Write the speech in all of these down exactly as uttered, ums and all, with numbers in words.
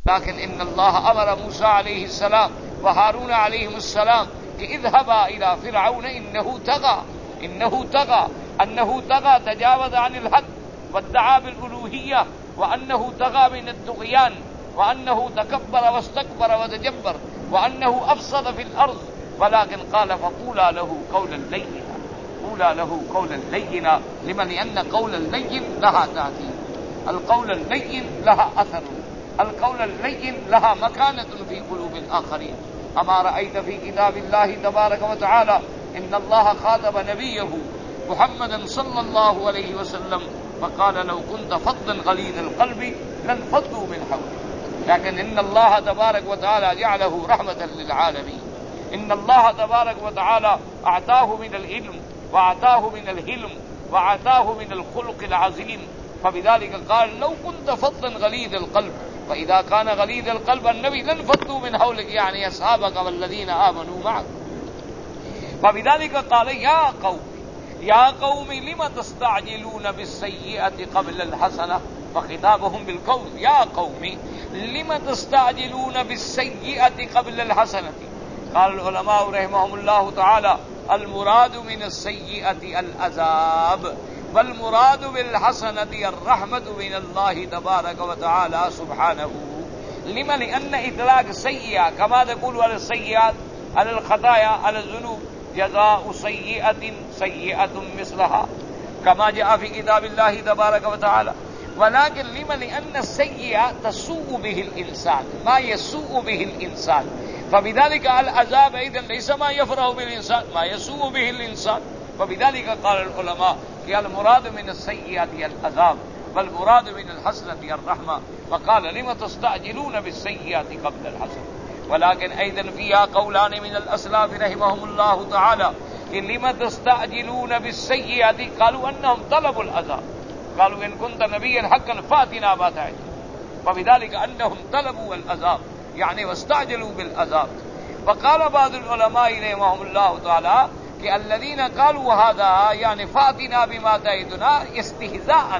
لیکن ان اللہ امر موسیٰ علیہ السلام وہارون علیہ السلام کہ اذهبا الى فرعون انه طغى انه طغى انه طغى تجاوز عن الحد وادعى بالالوهیہ وانه طغى من الطغیان وانه تکبر واستكبر وتجبر وانه افسد في الارض ولكن قال فقولا له قولا لینا قولا له قولا لینا لمن لان قول اللین لها تاثیر القول اللین لها اثر القول اللین لها مكانة في قلوب الآخرين اما رأيت في كتاب الله تبارك وتعالى ان الله خاطب نبيه محمدا صلى الله عليه وسلم فقال لو كنت فظا غليظ القلب لانفضوا من حولك لكن ان الله تبارك وتعالى جعله رحمة للعالمين ان الله تبارك وتعالى اعطاه من العلم واعطاه من الحلم واعطاه من الخلق العظيم فبذلك قال لو كنت فظا غليظ القلب فإذا كان غليظ القلب النبي لانفضوا من حولك يعني أصحابك والذين آمنوا معك فبذلك قال يا قوم يا قوم لم تستعجلون بالسيئة قبل الحسنة فخطابهم بالقول يا قوم لم تستعجلون بالسيئة قبل الحسنة قال العلماء رحمهم الله تعالى المراد من السيئة العذاب والمراد بالحسنة الرحمة من الله تبارك وتعالى سبحانه لما لأن إطلاق سيئة كما تقول على السيئات على الخطايا على الذنوب جزاء سيئة سيئة مثلها كما جاء في كتاب الله تبارك وتعالى ولكن لما لأن السيئة تسوء به الإنسان ما يسوء به الإنسان فبذلك العذاب أيضا ليس ما يفرح به الإنسان ما يسوء به الإنسان فبذلك قال العلماء کہ المراد من السیئات العذاب والمراد من الحسنة الرحمة وقال لم تستعجلون بالسيئات قبل الحسنة ولكن أيضا فيها قولان من الأسلاف رحمهم الله تعالى کہ لم تستعجلون بالسيئات قالوا أنهم طلبوا العذاب قالوا إن كنت نبيا حقا فاتنا ما تعدنا فبذلك أنهم طلبوا العذاب يعني واستعجلوا بالعذاب وقال بعض العلماء رحمهم الله تعالى کہ الذين قالوا هذا يعني فاتنا بما تعدنا استهزاء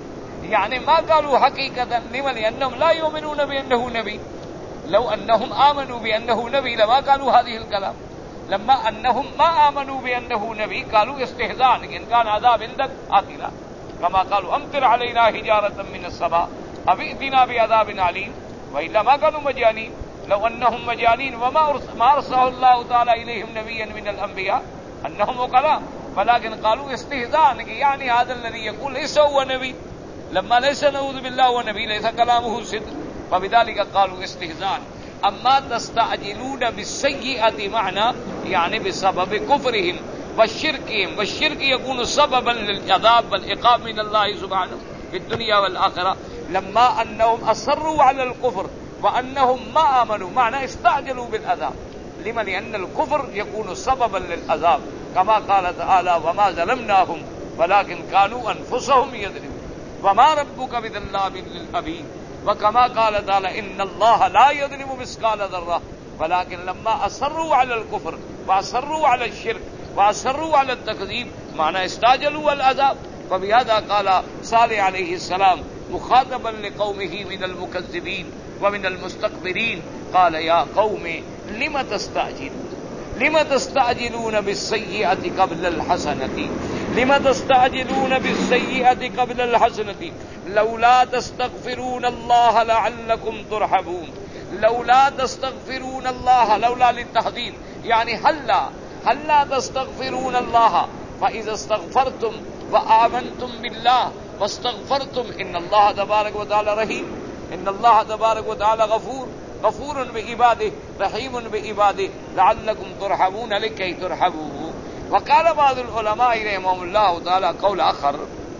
يعني ما قالوا حقيقة لما لأنهم لا يؤمنون بأنه نبي لو أنهم آمنوا بأنه نبي لما قالوا هذه الكلام لما أنهم ما آمنوا بأنه نبي قالوا استهزاء إن كان عذاب عندك آتنا كما قالوا أمطر علينا حجارة من السماء أو ائتنا بعذاب عليم وإلا ما كانوا مجانين لو أنهم مجانين وما ما أرسله الله تعالى إليهم نبيا من الأنبياء أنهم وقلا ولكن قالوا استهزاء يعني هذا الذي يقول ليس هو نبي لما ليس نعوذ بالله هو نبي ليس كلامه صدق فبذلك قالوا استهزاء أما تستعجلون بالسيئة معنى يعني بسبب كفرهم وشركهم والشرك يكون سببا للعذاب والعقاب من الله سبحانه في الدنيا والآخرة لما أنهم أصروا على الكفر وأنهم ما آمنوا معنى استعجلوا بالعذاب لما لأن الكفر يكون سببا للعذاب كما قال تعالى وما ظلمناهم ولكن كانوا أنفسهم يظلمون وما ربك بظلام للعبيد وكما قال تعالى إن الله لا يظلم مثقال ذرة ولكن لما أصروا على الكفر وأصروا على الشرك وأصروا على التكذيب معنى استعجلوا العذاب فبهذا قال صالح عليه السلام مخاطبا لقومه من المكذبين ومن المستكبرين قال يا قوم لم تستعجلون لم تستعجلون بالسيئة قبل الحسنة لم تستعجلون بالسيئة قبل الحسنة لولا تستغفرون الله لعلكم ترحمون لولا تستغفرون الله لولا للتحذير يعني هلا هلا تستغفرون الله فإذا استغفرتم وآمنتم بالله واستغفرتم إن الله تبارك وتعالى رحيم إن الله تبارك وتعالى غفور غفور بعباده رحيم بعباده لعلكم ترحمون لكي ترحموا وقال بعض العلماء رحمهم الله تعالى قول آخر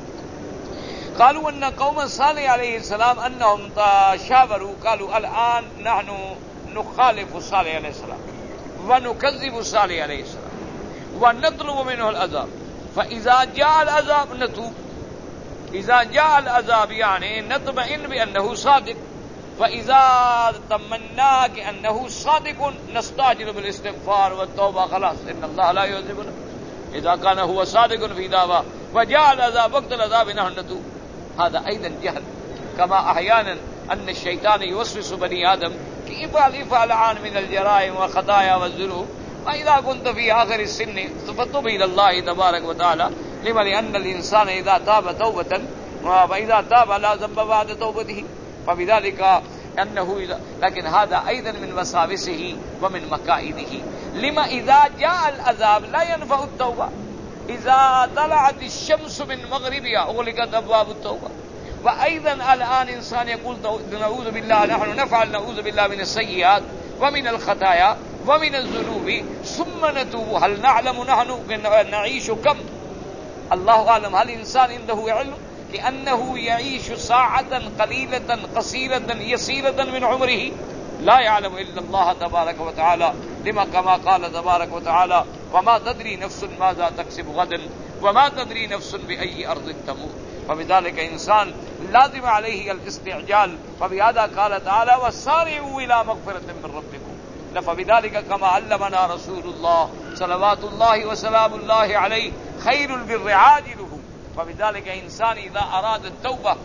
قالوا أن قوم صالح عليه السلام أنهم تشاوروا قالوا الآن نحن نخالف صالح عليه السلام ونكذب صالح عليه السلام ونطلب منه العذاب فإذا جاء العذاب نتوب إذا جاء العذاب يعني نطمئن بأنه صادق فإذا تمنا كأنه صادق نستعجل بالاستغفار والتوبة خلاص إن الله لا يعذبنا إذا كان هو صادق في دعواه وجاء العذاب وقت العذاب نحن نتوب هذا أيضا جهل كما أحيانا ان الشیطان یوسوس بنی آدم کہ افعل افعل عن من الجرائم والخطايا والذنوب واذا كنت في اخر السن فتب الى الله تبارك وتعالى لما لان الانسان اذا تاب توبه واذا تاب لا ذنب بعد توبته فبذلك انه لكن هذا ايضا من وساوسه ومن مكائده لما اذا جاء العذاب لا ينفع التوبه اذا طلعت الشمس من مغربها اغلقت ابواب التوبه وايضا الان انسان يقول نعوذ بالله نحن نفعل نعوذ بالله من السيئات ومن الخطايا ومن الذنوب ثم نتوب هل نعلم نحن نعيش كم الله اعلم هل انسان عنده علم لأنه يعيش ساعة قليلة قصيرة يسيرة من عمره لا يعلم إلا الله تبارك وتعالى لما كما قال تبارك وتعالى وما تدري نفس ماذا تكسب غدا وما تدري نفس بأي أرض تموت فبذلك إنسان لازم عليه الاستعجال فبهذا قال تعالى وسارعوا إلى مغفرة من ربكم فبذلك كما علمنا رسول الله صلوات الله وسلام الله عليه خير البر عاجله فبذلك إنسان إذا أراد التوبة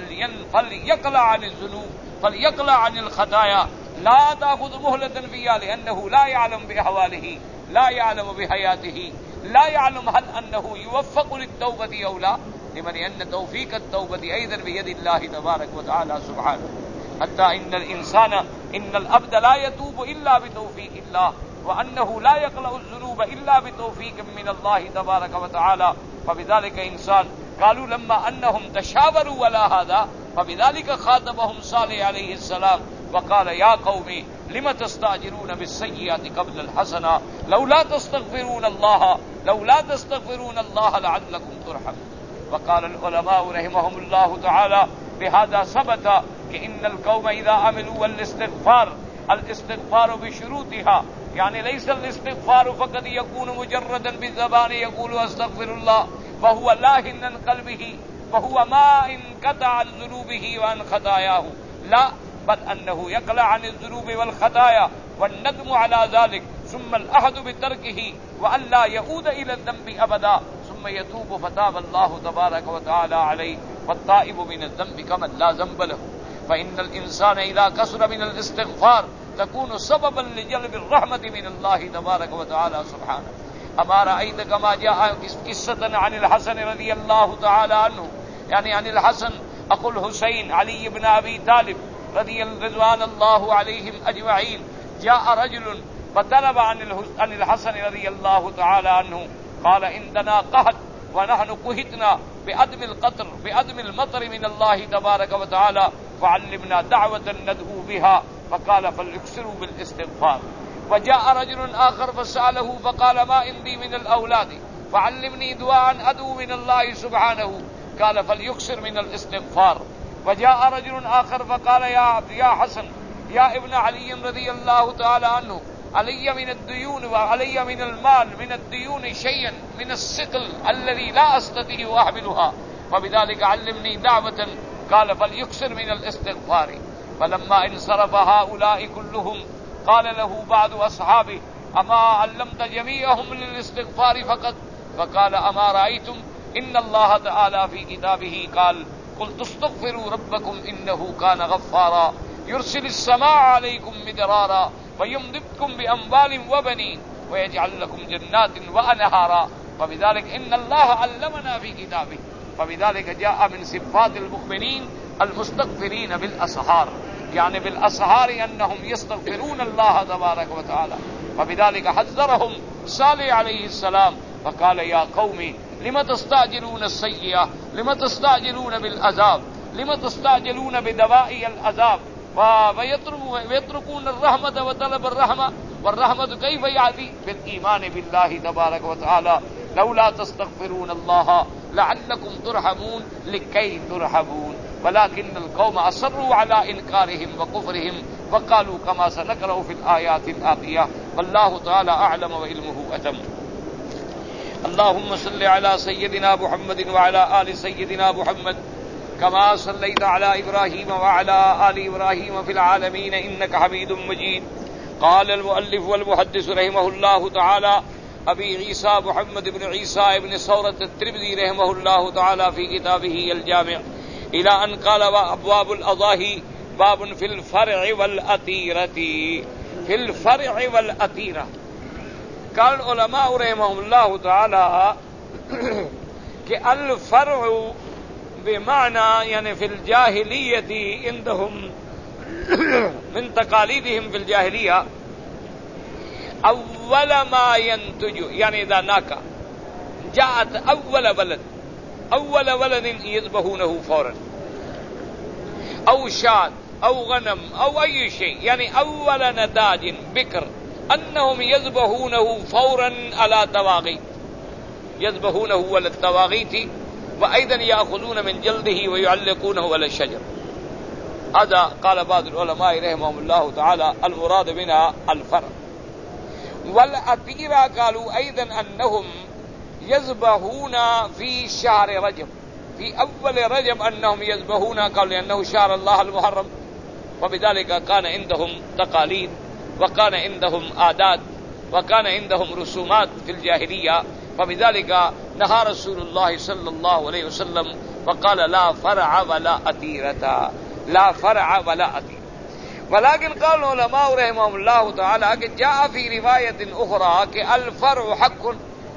فليقلع عن الذنوب فليقلع عن الخطايا لا تأخذ مهلة فيها لأنه لا يعلم بأحواله لا يعلم بحياته لا يعلم هل أنه يوفق للتوبة أو لا لمن أن توفيق التوبة أيضا بيد الله تبارك وتعالى سبحانه حتى إن الإنسان إن الأبد لا يتوب إلا بتوفيق الله وأنه لا يقلع الذنوب إلا بتوفيق من الله تبارك وتعالى فبذلك إنسان قالوا لما أنهم تشاوروا ولا هذا فبذلك خاطبهم صالح عليه السلام وقال يا قوم لم تستعجلون بالسيئات قبل الحسنة لولا تستغفرون الله لولا تستغفرون الله لعلكم ترحمون وقال العلماء رحمهم الله تعالى بهذا ثبت إن القوم إذا عملوا والاستغفار الاستغفار بشروطها يعني ليس الاستغفار فقط يكون مجردا بالزبان يقول استغفر الله وهو لاهٍ عن قلبه وهو ما انقطع عن ذنوبه وعن خطاياه لا بل أنه يقلع عن الذنوب والخطايا والندم على ذلك ثم العهد بتركه وأن لا يعود إلى الذنب أبدا ثم يتوب فتاب الله تبارك وتعالى عليه والتائب من الذنب كمن لا ذنب له فإن الإنسان إذا كثر من الاستغفار تكون سببا لجلب الرحمة من الله تبارك وتعالى سبحانه أما رأيت كما جاء قصة عن الحسن رضي الله تعالى عنه يعني عن الحسن أخو الحسين علي بن أبي طالب رضي رضوان الله عليهم أجمعين جاء رجل فطلب عن الحسن رضي الله تعالى عنه قال عندنا قحط ونحن قهتنا بعدم القطر بعدم المطر من الله تبارك وتعالى فعلمنا دعوة ندعو بها فقال فليكثروا بالاستغفار وجاء رجل آخر فسأله فقال ما عندي من الأولاد فعلمني دعاء أدعو من الله سبحانه قال فليكثر من الاستغفار وجاء رجل آخر فقال يا يا حسن يا ابن علي رضي الله تعالى عنه علي من الديون وعلي من المال من الديون شيئا من الثقل الذي لا أستطيع أحملها وبذلك علمني دعوة قال فليكثر من الاستغفار فلما انصرف هؤلاء كلهم قال له بعض أصحابه أما علمت جميعهم للاستغفار فقط فقال أما رأيتم إن الله تعالى في كتابه قال قل تستغفروا ربكم إنه كان غفارا يرسل السماء عليكم مدرارا ويمددكم بأموال وبنين ويجعل لكم جنات وأنهارا فبذلك إن الله علمنا في كتابه فبذلك جاء من صفات المؤمنين المستغفرين بالأسحار يعني بالأسحار أنهم يستغفرون الله تبارك وتعالى فبذلك حذرهم صالح عليه السلام فقال يا قوم لم تستعجلون السيئة لم تستعجلون بالعذاب لم تستعجلون بدواء العذاب ويتركون الرحمة وطلب الرحمة والرحمة كيف يأتي بالإيمان بالله تبارك وتعالى لولا تستغفرون الله لعلكم ترحمون لكي ترحمون ولكن القوم أصروا على إنكارهم وكفرهم وقالوا كما سنقرأ في الآيات الآتية والله تعالى أعلم وعلمه أتم اللهم صل على سيدنا محمد وعلى آل سيدنا محمد كما صليت على إبراهيم وعلى آل إبراهيم في العالمين إنك حميد مجيد قال المؤلف والمحدث رحمه الله تعالى أبي عيسى محمد بن عيسى بن ثورة الترمذي رحمه الله تعالى في كتابه الجامع إلى أن قال وأبواب الأضاحي باب فی الفرع والعتیرہ، فی الفرع والعتیرہ. قال علماء رحمهم اللہ تعالی کہ الفرع بمعنى یعنی فی الجاہلیت عندهم من تقالیدهم فی الجاہلیہ اول ما ينتج یعنی اذا ناکا جاءت اول ولد اول ولد يذبحونه فورا او شاد او غنم او اي شيء يعني اول نتاج بكر انهم يذبحونه فورا على تواغيت، يذبحونه على التواغيت وايضا ياخذون من جلده ويعلقونه على الشجر. هذا قال بعض العلماء رحمهم الله تعالى المراد منها الفرع. والعتيرة قالوا ايضا انهم يذبحون في شهر رجب، في اول رجب انهم يذبحون، قالوا لانه شهر الله المحرم وبذلك كان عندهم تقاليد وكان عندهم عادات وكان عندهم رسومات في الجاهلية، فبذلك نهى رسول الله صلى الله عليه وسلم وقال لا فرع ولا عتيرة، لا فرع ولا عتيرة. ولكن قال العلماء رحمهم الله تعالى کہ جاء في رواية أخرى کہ الفرع حق،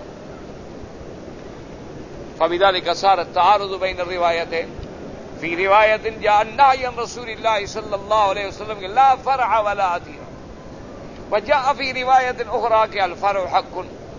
فبذلك صار التعارض بين الروايتين. في رواية جاء النهي عن رسول الله صلى الله عليه وسلم لا فرع ولا عتيرة، وجاء في رواية أخرى كالفرع حق.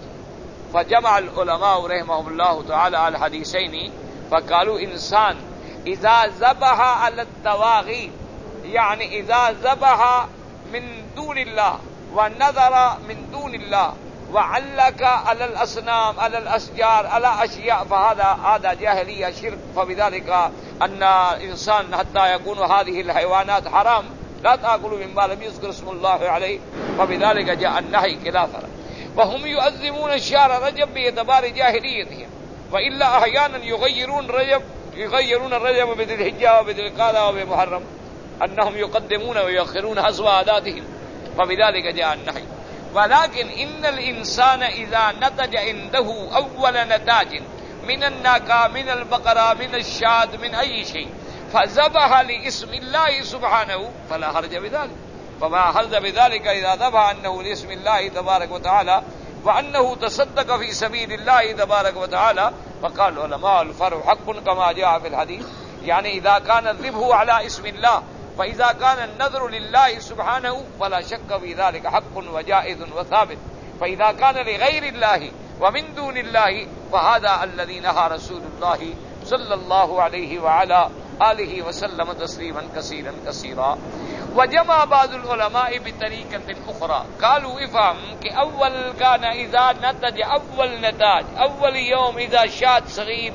فجمع العلماء رحمهم الله تعالى الحديثين فقالوا إنسان إذا ذبح على التواغي، يعني إذا ذبح من دون الله ونذر من دون الله وعلق على الأصنام على الأشجار على أشياء فهذا هذا جاهلية شرك. فبذلك أن الإنسان حتى يكون هذه الحيوانات حرام لا تأكلوا مما لم يذكر اسم الله عليه، فبذلك جاء النهي كلا فرع. وهم يؤذمون شهر رجب باعتبار جاهليتهم، وإلا أحيانا يغيرون رجب يغيرون الرجب بذي الحجة وبذي القعدة وبمحرم، أنهم يقدمون ويؤخرون حسب عاداتهم، فبذلك جاء النهي. ولكن إن الإنسان إذا نتج عنده أول نتاج من الناقة من البقرة من الشاة من أي شيء فذبح لاسم الله سبحانه فلا حرج بذلك. فما حرج بذلك إذا ذبح أنه لاسم الله تبارك وتعالى وأنه تصدق في سبيل الله تبارك وتعالى. فقال العلماء الفرع حق كما جاء في الحديث، يعني إذا كان الذبح على اسم الله، فإذا كان النذر لله سبحانه فلا شك في ذلك حق وجائز وثابت. فإذا كان لغير الله ومن دون الله فهذا الذي نهى رسول الله صلى الله عليه وعلى آله وسلم تسليما كثيرا كثيرا. وجمع بعض العلماء بطريقة أخرى قالوا افهم کہ اول كان إذا نتج اول نتاج اول يوم إذا شاة صغير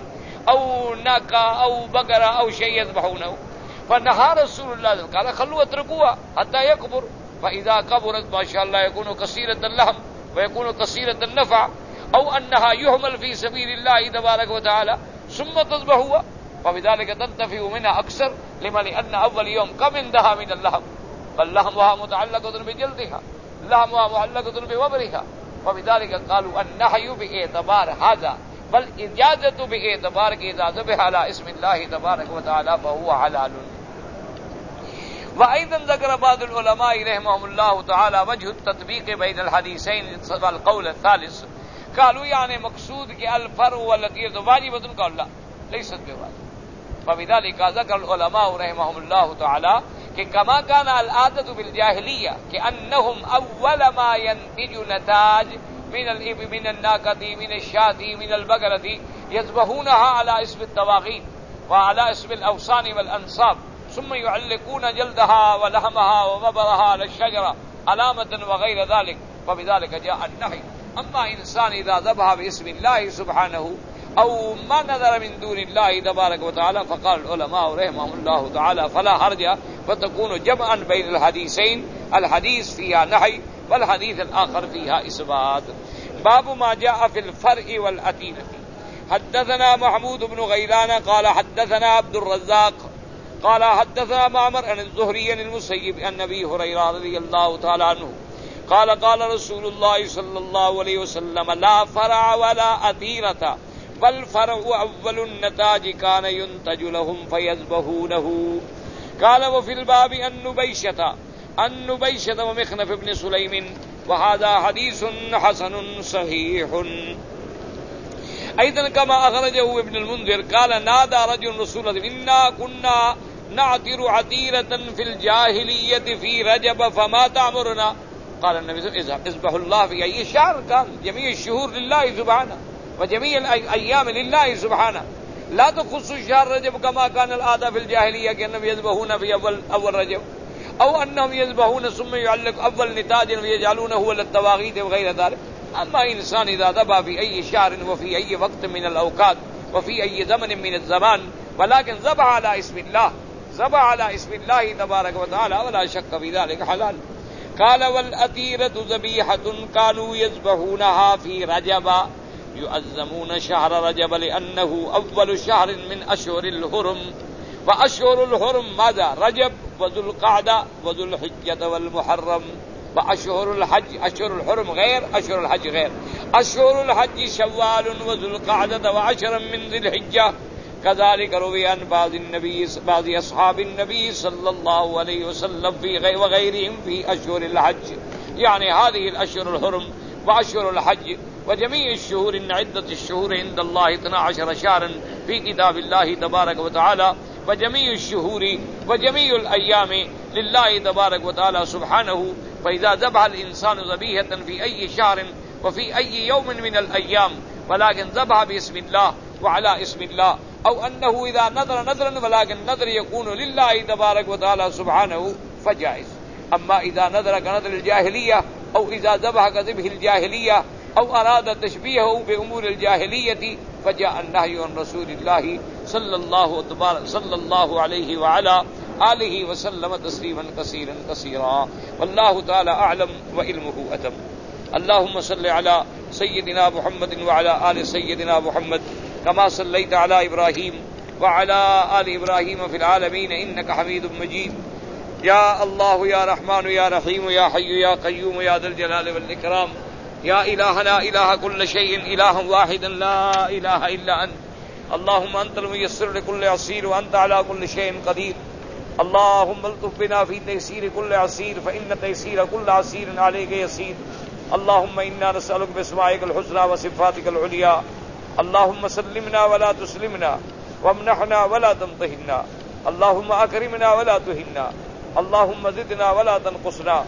أو ناقة أو بقرة أو شيء يذبحونه، فنهى رسول الله قال خلوا اتركوها حتى يكبر، فإذا كبرت ما شاء الله يكون كثيرة اللحم ويكون كثيرة النفع، أو أنها يهمل في سبيل الله تبارك وتعالى ثم تذبحوها، فبذلك تنتفع منها أكثر. لما لأن أول يوم كم عندها من اللحم، فاللحمها متعلقة بجلدها، لحمها معلقة بوبرها، وبذلك قالوا النهي باعتبار هذا، بل إجازة باعتبار إذا ذبح على اسم الله تبارك وتعالى فهو حلال. وأيضا ذكر بعض العلماء رحمهم الله تعالى وجه التطبيق بين الحديثين والقول الثالث، قالوا يعني مقصود کہ الفرع والعتيرة واجبة، قال لا ليست بواجب. فبذلك ذكر العلماء رحمهم الله تعالى کہ كما كان العادة بالجاهلية كأنهم أول ما ينتج نتاج من الإبل من الناقة من الشاة من البقرة يذبحونها على اسم التواغيت وعلى اسم الأوصان والأنصاب، ثم يعلقون جلدها ولحمها وببرها على الشجرة علامة وغير ذلك، فبذلك جاء النهي. أما إنسان إذا ذبح باسم الله سبحانه أو ما نذر من دون الله تبارك وتعالى فقال العلماء رحمهم الله تعالى فلا حرج، فتكون جمعا بين الحديثين، الحديث فيها نهي والحديث الآخر فيها إثبات. باب ما جاء في الفرع والعتيرة. حدثنا محمود بن غيلان قال حدثنا عبد الرزاق قال حدثنا معمر عن الزهري عن المسيب عن أبي هريرة رضي الله تعالى عنه قال قال رسول الله صلى الله عليه وسلم لا فرع ولا عتيرة بل فرع أول النتاج كان ينتج لهم فيذبحونه. قال وفي الباب عن نبيشة عن نبيشة ومخنف بن سليم وهذا حديث حسن صحيح. أيضا كما أخرجه ابن المنذر قال نادى رجل رسول الله إنا كنا نعتر عتيرة في الجاهلية في رجب فما تأمرنا؟ قال النبي صلى الله عليه وسلم اذبحوا الله في أي شهر كان جميع الشهور لله سبحانه وجميع الأيام لله سبحانه لا تخص شهر رجب كما كان العادة في الجاهلية كأنهم يذبحون في أول أول رجب أو أنهم يذبحون ثم يعلق أول نتاج ويجعلونه هو للطواغيت وغير ذلك. أما إنسان إذا ذبح في أي شهر وفي أي وقت من الأوقات وفي أي زمن من الزمان ولكن ذبح على اسم الله ذبح على اسم الله تبارك وتعالى ولا شك في ذلك حلال. قال والأتيرة ذبيحة كانوا يذبحونها في رجب يؤذمون شهر رجب لأنه أول شهر من أشهر الحرم وأشهر الحرم ماذا؟ رجب وذو القعدة وذو الحجة والمحرم. وأشهر الحج أشهر الحرم غير أشهر الحج غير. أشهر الحج شوال وذو القعدة وعشرا من ذي الحجة. كذلك روي عن بعض النبي بعض أصحاب النبي صلى الله عليه وسلم في غير وغيرهم في أشهر الحج، يعني هذه الأشهر الحرم وأشهر الحج وجميع الشهور إن عدة الشهور عند الله اثنا عشر شهرا في كتاب الله تبارك وتعالى، وجميع الشهور وجميع الأيام لله تبارك وتعالى سبحانه. فإذا ذبح الإنسان ذبيحة في أي شهر وفي أي يوم من الأيام ولكن ذبح باسم الله وعلى اسم الله، أو أنه إذا نذر نذرا ولكن نذر يكون لله تبارك وتعالى سبحانه فجائز. أما إذا نذر كنذر الجاهلية أو إذا ذبح كذبح الجاهلية أو أراد تشبيهه بأمور الجاهلية فجاء النهي عن رسول الله صلى الله صلى الله عليه وعلى آله وسلم تسليما كثيرا كثيرا. والله تعالى أعلم وعلمه أتم. اللهم صل على سيدنا محمد وعلى آل سيدنا محمد كما صليت على إبراهيم وعلى آل إبراهيم في العالمين إنك حميد مجيد. يا الله يا رحمن يا رحيم يا حي يا قيوم يا ذا الجلال والإكرام، يا إلهنا إله كل شيء إله واحدا لا إله إلا أنت. اللهم أنت الميسر لكل عسير وأنت على كل شيء قدير. اللهم الطف بنا في تيسير كل عسير فإن تيسير كل عسير عليك يسير. اللهم إنا نسألك بأسمائك الحسنى وصفاتك العليا. اللهم سلمنا ولا تسلمنا وامنحنا ولا تمتهنا. اللهم أكرمنا ولا تهنا. اللهم زدنا ولا تنقصنا.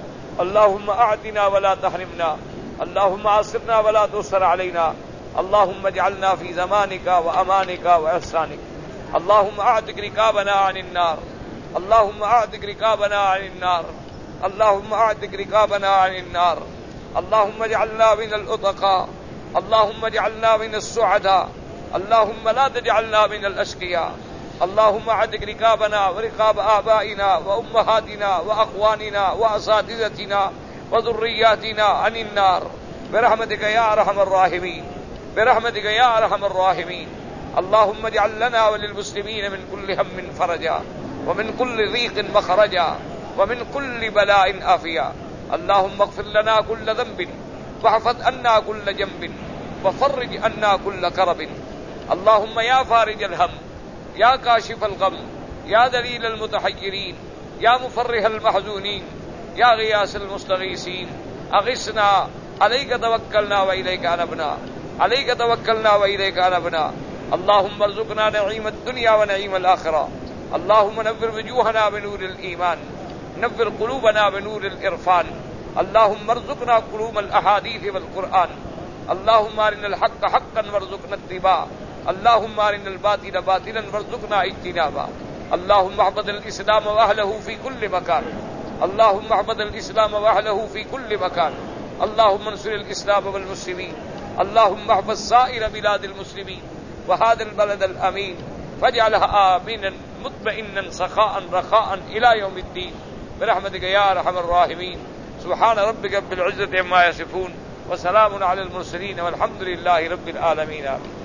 اللهم أعطنا ولا تحرمنا. اللهم أعصرنا ولا تؤثر علينا. اللهم اجعلنا في زمانك وأمانك وإحسانك. اللهم أعتق رقابنا عن النار. اللهم أعتق رقابنا عن النار. اللهم أعتق رقابنا عن النار. اللهم اجعلنا من الأتقاء. اللهم اجعلنا من السعداء. اللهم لا تجعلنا من الأشقياء. اللهم اعتق رقابنا ورقاب آبائنا وأمهاتنا وأخواننا وأساتذتنا وذرياتنا عن النار برحمتك يا أرحم الراحمين برحمتك يا أرحم الراحمين. اللهم اجعل لنا وللمسلمين من كل هم فرجا ومن كل ضيق مخرجا ومن كل بلاء عافيا. اللهم اغفر لنا كل ذنب واحفظ عنا كل جنب وفرج عنا كل كرب. اللهم يا فارج الهم يا كاشف الغم يا دليل المتحيرين يا مفرح المحزونين يا غياث المستغيثين أغثنا. عليك توكلنا وإليك أنبنا. عليك توكلنا وإليك أنبنا. اللهم ارزقنا نعيم الدنيا ونعيم الآخرة. اللهم نور وجوهنا بنور الإيمان. نور قلوبنا بنور الإرفان. اللهم ارزقنا قلوب الأحاديث والقرآن. اللهم أرنا الحق حقا وارزقنا اتباعه. اللهم أرنا الباطل باطلا وارزقنا اجتنابه. اللهم احفظ الإسلام وأهله في كل مكان. اللهم احفظ الإسلام وأهله في كل مكان. اللهم انصر الإسلام والمسلمين. اللهم احفظ سائر بلاد المسلمين وهذا البلد الأمين فاجعلها آمنا مطمئنا سخاء رخاء إلى يوم الدين برحمتك يا أرحم الراحمين. سبحان ربك رب العزة عما يصفون وسلام على المرسلين والحمد لله رب العالمين.